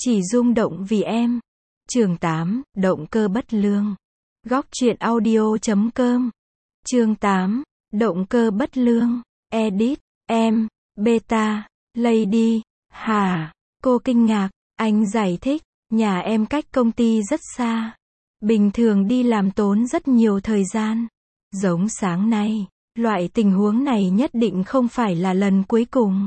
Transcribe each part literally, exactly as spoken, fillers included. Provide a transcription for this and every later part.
Chỉ rung động vì em. Chương tám, động cơ bất lương. Góc truyện audio chấm com. Chương tám, động cơ bất lương. Edit, em, beta, lady, hà. Cô kinh ngạc, anh giải thích, nhà em cách công ty rất xa. Bình thường đi làm tốn rất nhiều thời gian. Giống sáng nay, loại tình huống này nhất định không phải là lần cuối cùng.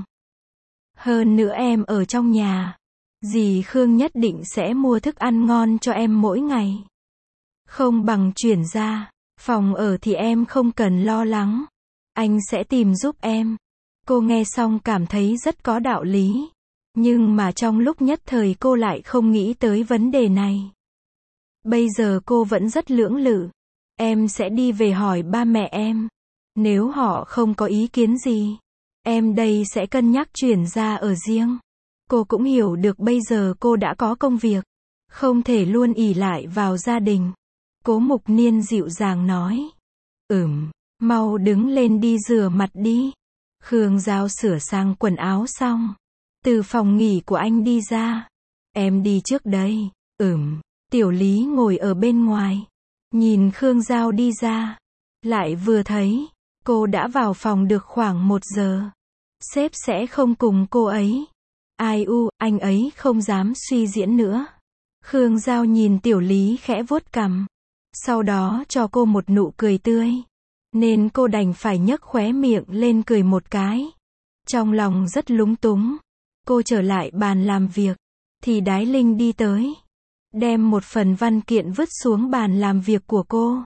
Hơn nữa em ở trong nhà. Dì Khương nhất định sẽ mua thức ăn ngon cho em mỗi ngày. Không bằng chuyển ra, phòng ở thì em không cần lo lắng. Anh sẽ tìm giúp em. Cô nghe xong cảm thấy rất có đạo lý. Nhưng mà trong lúc nhất thời cô lại không nghĩ tới vấn đề này. Bây giờ cô vẫn rất lưỡng lự. Em sẽ đi về hỏi ba mẹ em. Nếu họ không có ý kiến gì, em đây sẽ cân nhắc chuyển ra ở riêng. Cô cũng hiểu được bây giờ cô đã có công việc, không thể luôn ỷ lại vào gia đình. Cố Mục Niên dịu dàng nói. Ừm, mau đứng lên đi rửa mặt đi. Khương Giao sửa sang quần áo xong, từ phòng nghỉ của anh đi ra. Em đi trước đây. Ừm, Tiểu Lý ngồi ở bên ngoài, nhìn Khương Giao đi ra, lại vừa thấy, cô đã vào phòng được khoảng một giờ. Sếp sẽ không cùng cô ấy. Ai u, anh ấy không dám suy diễn nữa. Khương Giao nhìn Tiểu Lý khẽ vuốt cằm, sau đó cho cô một nụ cười tươi, nên cô đành phải nhấc khóe miệng lên cười một cái. Trong lòng rất lúng túng, cô trở lại bàn làm việc, thì Đái Linh đi tới, đem một phần văn kiện vứt xuống bàn làm việc của cô.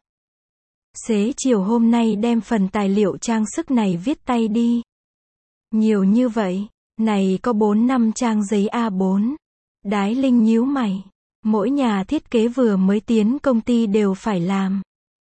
Xế chiều hôm nay đem phần tài liệu trang sức này viết tay đi. Nhiều như vậy, này có bốn năm trang giấy A bốn. Đái Linh nhíu mày. Mỗi nhà thiết kế vừa mới tiến công ty đều phải làm.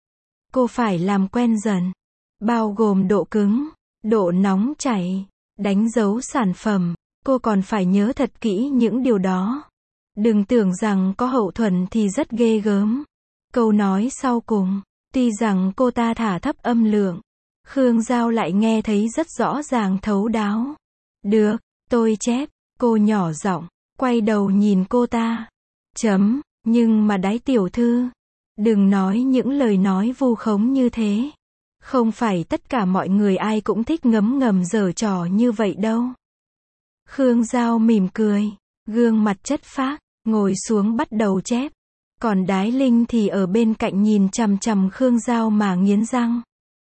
Cô phải làm quen dần. Bao gồm độ cứng, độ nóng chảy, đánh dấu sản phẩm. Cô còn phải nhớ thật kỹ những điều đó. Đừng tưởng rằng có hậu thuẫn thì rất ghê gớm. Câu nói sau cùng, tuy rằng cô ta thả thấp âm lượng, Khương Giao lại nghe thấy rất rõ ràng thấu đáo. Được, tôi chép. Cô nhỏ giọng, quay đầu nhìn cô ta. Chấm, nhưng mà Đái tiểu thư, đừng nói những lời nói vu khống như thế. Không phải tất cả mọi người ai cũng thích ngấm ngầm giở trò như vậy đâu. Khương Giao mỉm cười, gương mặt chất phác, ngồi xuống bắt đầu chép. Còn Đái Linh thì ở bên cạnh nhìn chằm chằm Khương Giao mà nghiến răng.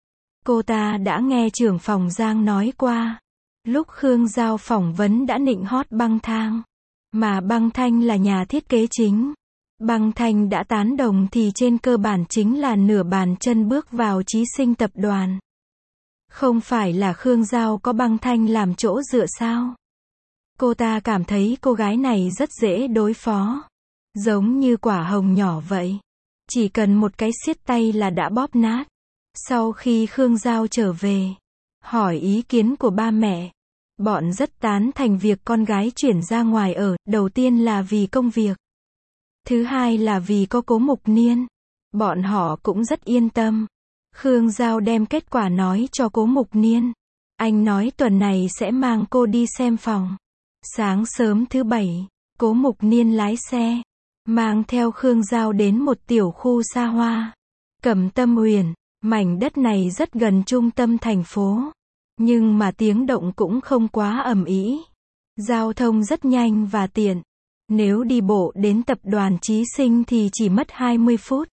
Cô ta đã nghe trưởng phòng Giang nói qua. Lúc Khương Giao phỏng vấn đã nịnh hót Băng Thang. Mà Băng Thanh là nhà thiết kế chính. Băng Thanh đã tán đồng thì trên cơ bản chính là nửa bàn chân bước vào Chí Sinh tập đoàn. Không phải là Khương Giao có Băng Thanh làm chỗ dựa sao? Cô ta cảm thấy cô gái này rất dễ đối phó. Giống như quả hồng nhỏ vậy. Chỉ cần một cái siết tay là đã bóp nát. Sau khi Khương Giao trở về, hỏi ý kiến của ba mẹ, bọn rất tán thành việc con gái chuyển ra ngoài ở. Đầu tiên là vì công việc, thứ hai là vì có Cố Mục Niên. Bọn họ cũng rất yên tâm. Khương Giao đem kết quả nói cho Cố Mục Niên. Anh nói tuần này sẽ mang cô đi xem phòng. Sáng sớm thứ bảy, Cố Mục Niên lái xe, mang theo Khương Giao đến một tiểu khu xa hoa, Cẩm Tâm Uyển. Mảnh đất này rất gần trung tâm thành phố, nhưng mà tiếng động cũng không quá ầm ĩ. Giao thông rất nhanh và tiện. Nếu đi bộ đến tập đoàn Chí Sinh thì chỉ mất hai mươi phút.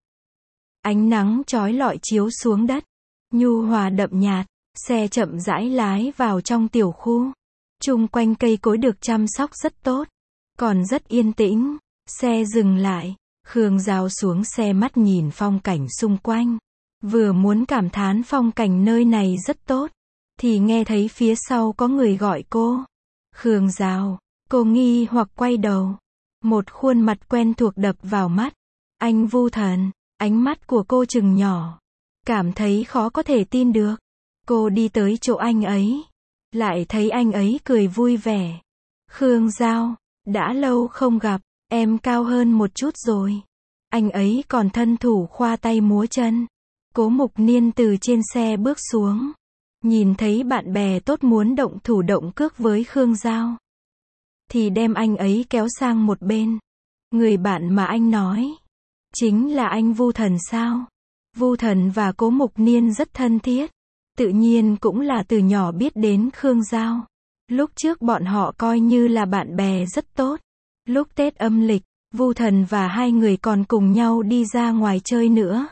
Ánh nắng chói lọi chiếu xuống đất, nhu hòa đậm nhạt, xe chậm rãi lái vào trong tiểu khu. Chung quanh cây cối được chăm sóc rất tốt, còn rất yên tĩnh. Xe dừng lại, Khương Giao xuống xe mắt nhìn phong cảnh xung quanh. Vừa muốn cảm thán phong cảnh nơi này rất tốt, thì nghe thấy phía sau có người gọi cô. Khương Giao, cô nghi hoặc quay đầu. Một khuôn mặt quen thuộc đập vào mắt. Anh Vu Thần. Ánh mắt của cô trừng nhỏ, cảm thấy khó có thể tin được. Cô đi tới chỗ anh ấy, lại thấy anh ấy cười vui vẻ. Khương Giao, đã lâu không gặp, em cao hơn một chút rồi. Anh ấy còn thân thủ khoa tay múa chân. Cố Mục Niên từ trên xe bước xuống, nhìn thấy bạn bè tốt muốn động thủ động cước với Khương Giao. thì đem anh ấy kéo sang một bên. Người bạn mà anh nói, chính là anh Vu Thần sao? Vu Thần và Cố Mục Niên rất thân thiết, tự nhiên cũng là từ nhỏ biết đến Khương Giao. Lúc trước bọn họ coi như là bạn bè rất tốt. Lúc Tết âm lịch, Vu Thần và hai người còn cùng nhau đi ra ngoài chơi nữa.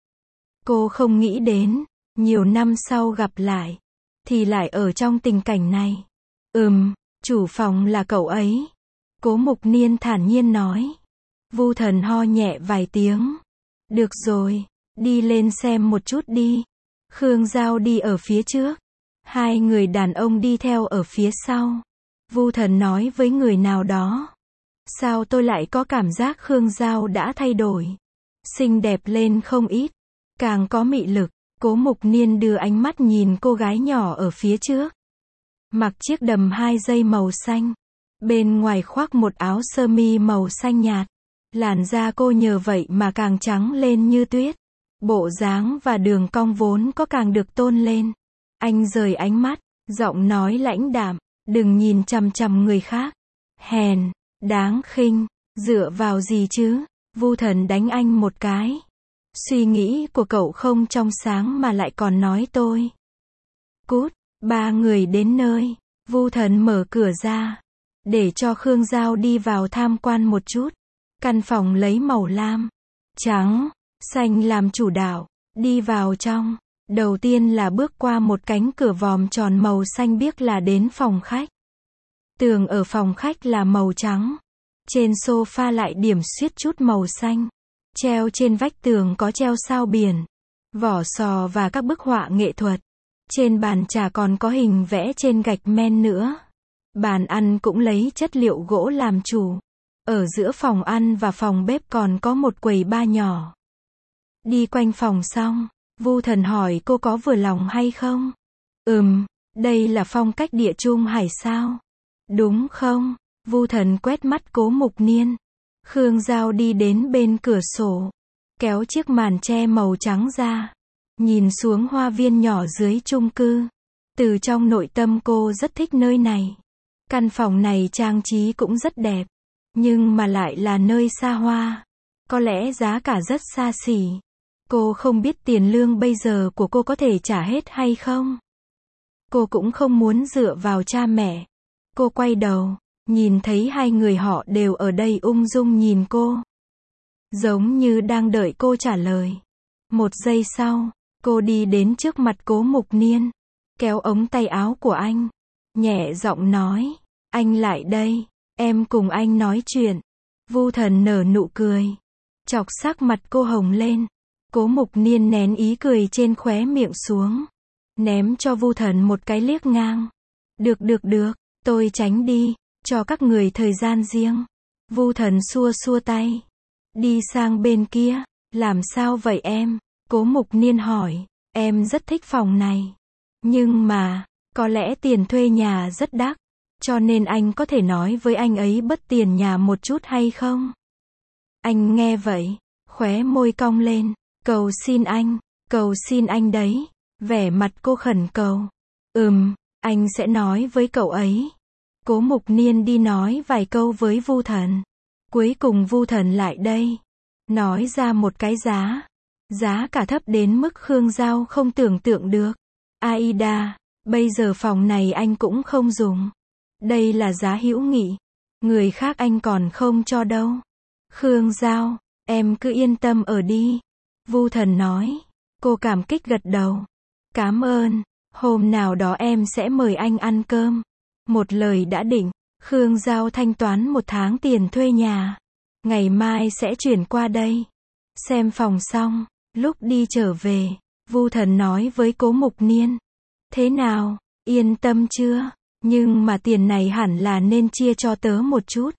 Cô không nghĩ đến, nhiều năm sau gặp lại, thì lại ở trong tình cảnh này. Ừm, chủ phòng là cậu ấy. Cố Mục Niên thản nhiên nói. Vu Thần ho nhẹ vài tiếng. Được rồi, đi lên xem một chút đi. Khương Giao đi ở phía trước. Hai người đàn ông đi theo ở phía sau. Vu Thần nói với người nào đó. Sao tôi lại có cảm giác Khương Giao đã thay đổi? Xinh đẹp lên không ít. Càng có mị lực. Cố Mục Niên đưa ánh mắt nhìn cô gái nhỏ ở phía trước. Mặc chiếc đầm hai dây màu xanh. Bên ngoài khoác một áo sơ mi màu xanh nhạt. Làn da cô nhờ vậy mà càng trắng lên như tuyết. Bộ dáng và đường cong vốn có càng được tôn lên. Anh rời ánh mắt, giọng nói lãnh đạm, đừng nhìn chằm chằm người khác. Hèn, đáng khinh, dựa vào gì chứ? Vu Thần đánh anh một cái. Suy nghĩ của cậu không trong sáng mà lại còn nói tôi. Cút, ba người đến nơi. Vu Thần mở cửa ra, để cho Khương Giao đi vào tham quan một chút. Căn phòng lấy màu lam, trắng, xanh làm chủ đạo. Đi vào trong, đầu tiên là bước qua một cánh cửa vòm tròn màu xanh biếc là đến phòng khách. Tường ở phòng khách là màu trắng. Trên sofa lại điểm xuyết chút màu xanh. Treo trên vách tường có treo sao biển, vỏ sò và các bức họa nghệ thuật. Trên bàn trà còn có hình vẽ trên gạch men nữa. Bàn ăn cũng lấy chất liệu gỗ làm chủ. Ở giữa phòng ăn và phòng bếp còn có một quầy bar nhỏ. Đi quanh phòng xong, Vu Thần hỏi cô có vừa lòng hay không? Ừm, đây là phong cách địa trung hải sao? Đúng không? Vu Thần quét mắt Cố Mục Niên. Khương Giao đi đến bên cửa sổ, kéo chiếc màn che màu trắng ra, nhìn xuống hoa viên nhỏ dưới chung cư. Từ trong nội tâm cô rất thích nơi này. Căn phòng này trang trí cũng rất đẹp, nhưng mà lại là nơi xa hoa. Có lẽ giá cả rất xa xỉ. Cô không biết tiền lương bây giờ của cô có thể trả hết hay không. Cô cũng không muốn dựa vào cha mẹ. Cô quay đầu, nhìn thấy hai người họ đều ở đây ung dung nhìn cô. Giống như đang đợi cô trả lời. Một giây sau, cô đi đến trước mặt Cố Mục Niên, kéo ống tay áo của anh, nhẹ giọng nói, anh lại đây, em cùng anh nói chuyện. Vu Thần nở nụ cười, chọc sắc mặt cô hồng lên. Cố Mục Niên nén ý cười trên khóe miệng xuống, ném cho Vu Thần một cái liếc ngang. Được được được, tôi tránh đi, cho các người thời gian riêng. Vu Thần xua xua tay, đi sang bên kia. Làm sao vậy em? Cố Mục Niên hỏi. Em rất thích phòng này, nhưng mà có lẽ tiền thuê nhà rất đắt, cho nên anh có thể nói với anh ấy bớt tiền nhà một chút hay không? Anh nghe vậy, khóe môi cong lên. Cầu xin anh, cầu xin anh đấy. Vẻ mặt cô khẩn cầu. Ừm, anh sẽ nói với cậu ấy. Cố Mục Niên đi nói vài câu với Vu Thần. Cuối cùng Vu Thần lại đây, nói ra một cái giá. Giá cả thấp đến mức Khương Giao không tưởng tượng được. Aida, bây giờ phòng này anh cũng không dùng. Đây là giá hữu nghị. Người khác anh còn không cho đâu. Khương Giao, em cứ yên tâm ở đi. Vu Thần nói. Cô cảm kích gật đầu. Cảm ơn, hôm nào đó em sẽ mời anh ăn cơm. Một lời đã định, Khương Giao thanh toán một tháng tiền thuê nhà. Ngày mai sẽ chuyển qua đây. Xem phòng xong, lúc đi trở về, Vu Thần nói với Cố Mục Niên. Thế nào, yên tâm chưa? Nhưng mà tiền này hẳn là nên chia cho tớ một chút.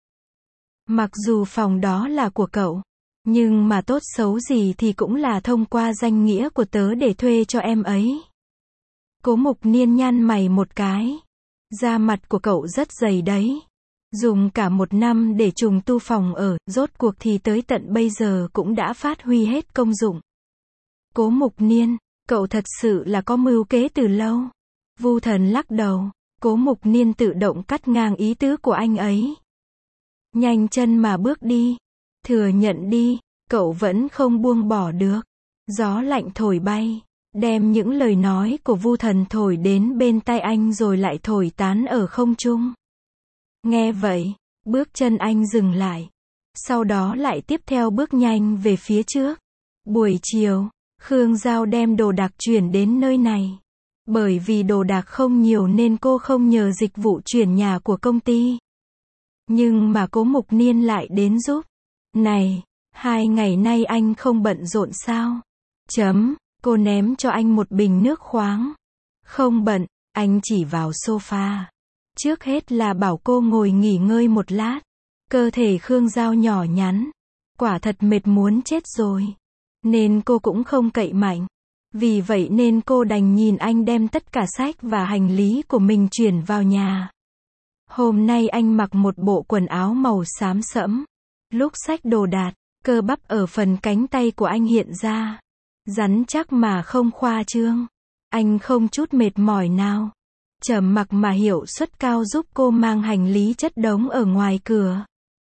Mặc dù phòng đó là của cậu, nhưng mà tốt xấu gì thì cũng là thông qua danh nghĩa của tớ để thuê cho em ấy. Cố Mục Niên nhăn mày một cái. Da mặt của cậu rất dày đấy. Dùng cả một năm để trùng tu phòng ở, rốt cuộc thì tới tận bây giờ cũng đã phát huy hết công dụng. Cố Mục Niên, cậu thật sự là có mưu kế từ lâu. Vu Thần lắc đầu. Cố Mục Niên tự động cắt ngang ý tứ của anh ấy. Nhanh chân mà bước đi. Thừa nhận đi, cậu vẫn không buông bỏ được. Gió lạnh thổi bay, đem những lời nói của Vu Thần thổi đến bên tai anh rồi lại thổi tán ở không trung. Nghe vậy, bước chân anh dừng lại. Sau đó lại tiếp theo bước nhanh về phía trước. Buổi chiều, Khương Giao đem đồ đạc chuyển đến nơi này. Bởi vì đồ đạc không nhiều nên cô không nhờ dịch vụ chuyển nhà của công ty. Nhưng mà Cố Mục Niên lại đến giúp. Này, hai ngày nay anh không bận rộn sao? Chấm, cô ném cho anh một bình nước khoáng. Không bận, anh chỉ vào sofa. Trước hết là bảo cô ngồi nghỉ ngơi một lát. Cơ thể Khương Giao nhỏ nhắn. Quả thật mệt muốn chết rồi. Nên cô cũng không cậy mạnh. Vì vậy nên cô đành nhìn anh đem tất cả sách và hành lý của mình chuyển vào nhà. Hôm nay anh mặc một bộ quần áo màu xám sẫm. Lúc xách đồ đạc, cơ bắp ở phần cánh tay của anh hiện ra. Rắn chắc mà không khoa trương. Anh không chút mệt mỏi nào. Trầm mặc mà hiệu suất cao giúp cô mang hành lý chất đống ở ngoài cửa.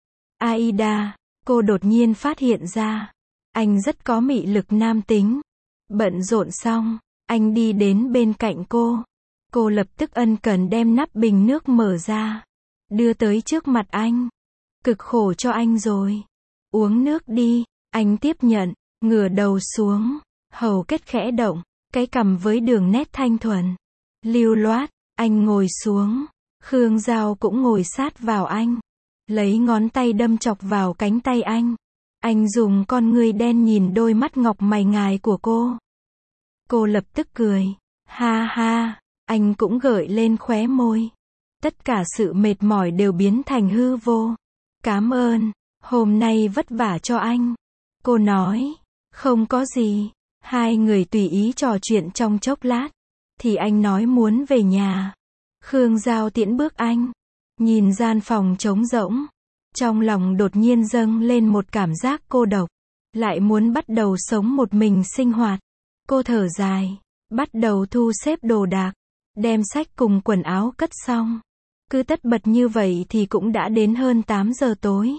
Aida, cô đột nhiên phát hiện ra. Anh rất có mị lực nam tính. Bận rộn xong, anh đi đến bên cạnh cô. Cô lập tức ân cần đem nắp bình nước mở ra. Đưa tới trước mặt anh. Cực khổ cho anh rồi. Uống nước đi. Anh tiếp nhận, ngửa đầu xuống. Hầu kết khẽ động, cái cằm với đường nét thanh thuần. Lưu loát, anh ngồi xuống. Khương Giao cũng ngồi sát vào anh. Lấy ngón tay đâm chọc vào cánh tay anh. Anh dùng con ngươi đen nhìn đôi mắt ngọc mày ngài của cô. Cô lập tức cười. Ha ha, anh cũng gợi lên khóe môi. Tất cả sự mệt mỏi đều biến thành hư vô. Cảm ơn, hôm nay vất vả cho anh. Cô nói, không có gì. Hai người tùy ý trò chuyện trong chốc lát. Thì anh nói muốn về nhà. Khương Giao tiễn bước anh. Nhìn gian phòng trống rỗng. Trong lòng đột nhiên dâng lên một cảm giác cô độc. Lại muốn bắt đầu sống một mình sinh hoạt. Cô thở dài. Bắt đầu thu xếp đồ đạc. Đem sách cùng quần áo cất xong. Cứ tất bật như vậy thì cũng đã đến hơn tám giờ tối.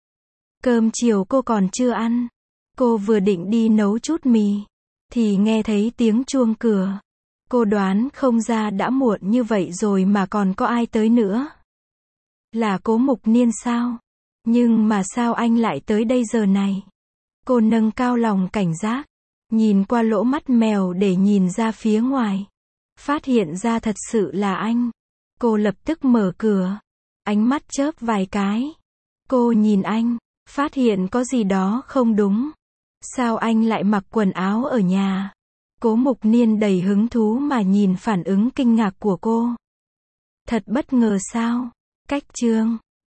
Cơm chiều cô còn chưa ăn. Cô vừa định đi nấu chút mì. Thì nghe thấy tiếng chuông cửa. Cô đoán không ra đã muộn như vậy rồi mà còn có ai tới nữa. Là Cố Mục Niên sao? Nhưng mà sao anh lại tới đây giờ này? Cô nâng cao lòng cảnh giác. Nhìn qua lỗ mắt mèo để nhìn ra phía ngoài. Phát hiện ra thật sự là anh. Cô lập tức mở cửa. Ánh mắt chớp vài cái. Cô nhìn anh. Phát hiện có gì đó không đúng. Sao anh lại mặc quần áo ở nhà? Cố Mục Niên đầy hứng thú mà nhìn phản ứng kinh ngạc của cô. Thật bất ngờ sao? Cách chương